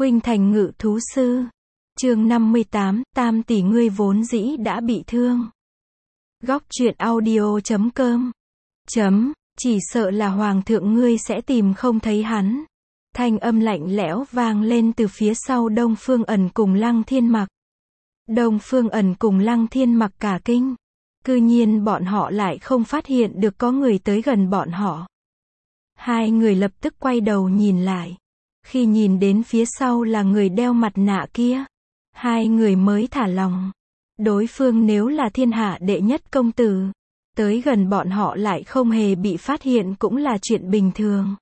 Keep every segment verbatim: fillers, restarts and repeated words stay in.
Khuynh Thành Ngự Thú Sư. Chương năm mươi tám, Tam tỷ ngươi vốn dĩ đã bị thương. Góc truyện audio chấm com. Chấm, chỉ sợ là hoàng thượng ngươi sẽ tìm không thấy hắn. Thanh âm lạnh lẽo vang lên từ phía sau Đông Phương Ẩn cùng Lăng Thiên Mặc. Đông Phương Ẩn cùng Lăng Thiên Mặc cả kinh. Cư nhiên bọn họ lại không phát hiện được có người tới gần bọn họ. Hai người lập tức quay đầu nhìn lại. Khi nhìn đến phía sau là người đeo mặt nạ kia, hai người mới thả lòng. Đối phương nếu là thiên hạ đệ nhất công tử, tới gần bọn họ lại không hề bị phát hiện cũng là chuyện bình thường.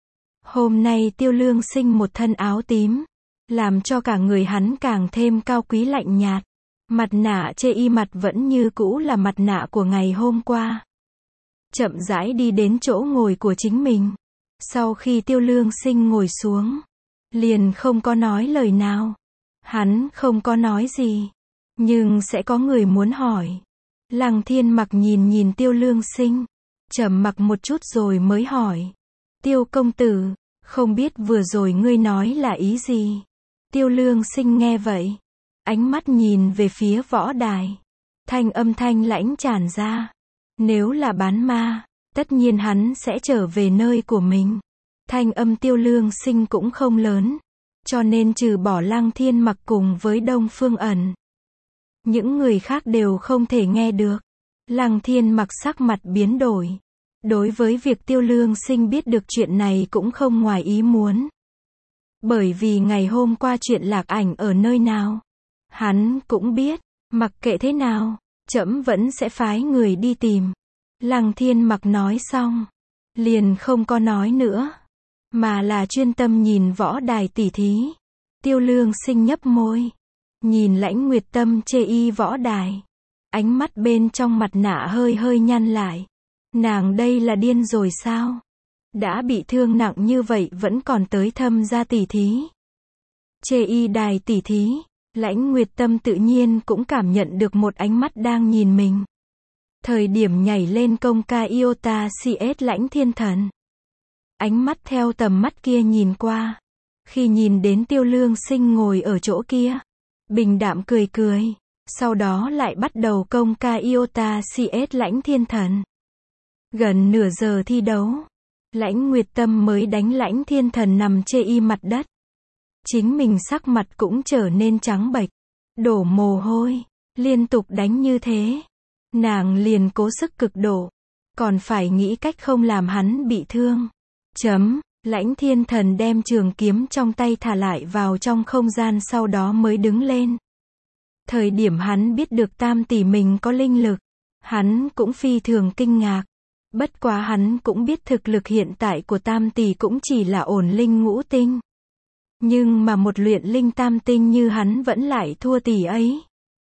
Hôm nay Tiêu Lương Sinh một thân áo tím, làm cho cả người hắn càng thêm cao quý lạnh nhạt. Mặt nạ chê y mặt vẫn như cũ là mặt nạ của ngày hôm qua. Chậm rãi đi đến chỗ ngồi của chính mình. Sau khi Tiêu Lương Sinh ngồi xuống, liền không có nói lời nào. Hắn không có nói gì, nhưng sẽ có người muốn hỏi. Lăng Thiên Mặc nhìn nhìn Tiêu Lương Sinh, trầm mặc một chút rồi mới hỏi. Tiêu công tử, không biết vừa rồi ngươi nói là ý gì? Tiêu Lương Sinh nghe vậy, ánh mắt nhìn về phía võ đài. Thanh âm thanh lãnh tràn ra. Nếu là bán ma, tất nhiên hắn sẽ trở về nơi của mình. Thanh âm Tiêu Lương Sinh cũng không lớn, cho nên trừ bỏ Lăng Thiên Mặc cùng với Đông Phương Ẩn, những người khác đều không thể nghe được. Lăng Thiên Mặc sắc mặt biến đổi. Đối với việc Tiêu Lương Sinh biết được chuyện này cũng không ngoài ý muốn. Bởi vì ngày hôm qua chuyện Lạc Ảnh ở nơi nào, hắn cũng biết. Mặc kệ thế nào, trẫm vẫn sẽ phái người đi tìm. Lăng Thiên Mặc nói xong, liền không có nói nữa, mà là chuyên tâm nhìn võ đài tỉ thí. Tiêu Lương Sinh nhấp môi, nhìn Lãnh Nguyệt Tâm chê y võ đài. Ánh mắt bên trong mặt nạ hơi hơi nhăn lại. Nàng đây là điên rồi sao? Đã bị thương nặng như vậy vẫn còn tới thâm gia tỉ thí. Chê y đài tỉ thí, Lãnh Nguyệt Tâm tự nhiên cũng cảm nhận được một ánh mắt đang nhìn mình. Thời điểm nhảy lên công ca Iota xê ét Lãnh Thiên Thần, ánh mắt theo tầm mắt kia nhìn qua. Khi nhìn đến Tiêu Lương Sinh ngồi ở chỗ kia, bình đạm cười cười, sau đó lại bắt đầu công ca Iota xê ét Lãnh Thiên Thần. Gần nửa giờ thi đấu, Lãnh Nguyệt Tâm mới đánh Lãnh Thiên Thần nằm chê y mặt đất. Chính mình sắc mặt cũng trở nên trắng bệch, đổ mồ hôi, liên tục đánh như thế. Nàng liền cố sức cực độ, còn phải nghĩ cách không làm hắn bị thương. Chấm, Lãnh Thiên Thần đem trường kiếm trong tay thả lại vào trong không gian sau đó mới đứng lên. Thời điểm hắn biết được Tam tỷ mình có linh lực, hắn cũng phi thường kinh ngạc. Bất quá hắn cũng biết thực lực hiện tại của Tam tỷ cũng chỉ là ổn linh ngũ tinh. Nhưng mà một luyện linh tam tinh như hắn vẫn lại thua tỷ ấy.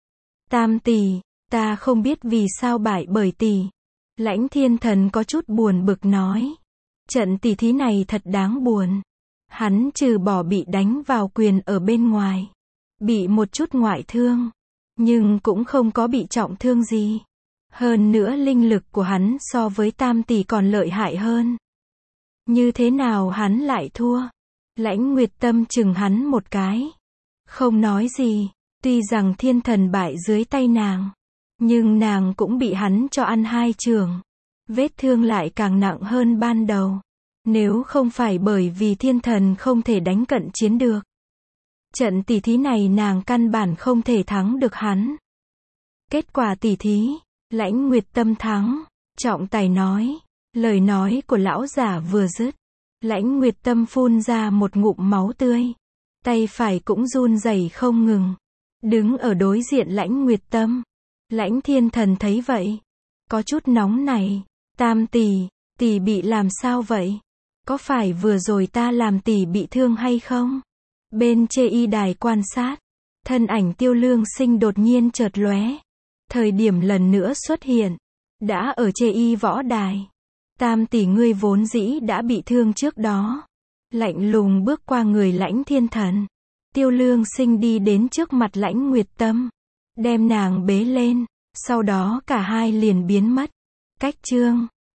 Tam tỷ, ta không biết vì sao bại bởi tỷ. Lãnh Thiên Thần có chút buồn bực nói. Trận tỷ thí này thật đáng buồn. Hắn trừ bỏ bị đánh vào quyền ở bên ngoài, bị một chút ngoại thương, nhưng cũng không có bị trọng thương gì. Hơn nữa linh lực của hắn so với Tam tỷ còn lợi hại hơn. Như thế nào hắn lại thua? Lãnh Nguyệt Tâm chừng hắn một cái, không nói gì. Tuy rằng Thiên Thần bại dưới tay nàng, nhưng nàng cũng bị hắn cho ăn hai chưởng. Vết thương lại càng nặng hơn ban đầu. Nếu không phải bởi vì Thiên Thần không thể đánh cận chiến được, trận tỷ thí này nàng căn bản không thể thắng được hắn. Kết quả tỷ thí, Lãnh Nguyệt Tâm thắng. Trọng tài nói. Lời nói của lão giả vừa dứt, Lãnh Nguyệt Tâm phun ra một ngụm máu tươi. Tay phải cũng run rẩy không ngừng. Đứng ở đối diện Lãnh Nguyệt Tâm, Lãnh Thiên Thần thấy vậy, có chút nóng này. Tam tỷ, tỷ bị làm sao vậy? Có phải vừa rồi ta làm tỷ bị thương hay không? Bên chê y đài quan sát, thân ảnh Tiêu Lương Sinh đột nhiên chợt lóe. Thời điểm lần nữa xuất hiện, đã ở chê y võ đài. Tam tỷ ngươi vốn dĩ đã bị thương trước đó. Lạnh lùng bước qua người Lãnh Thiên Thần. Tiêu Lương Sinh đi đến trước mặt Lãnh Nguyệt Tâm, đem nàng bế lên, sau đó cả hai liền biến mất. Cách chương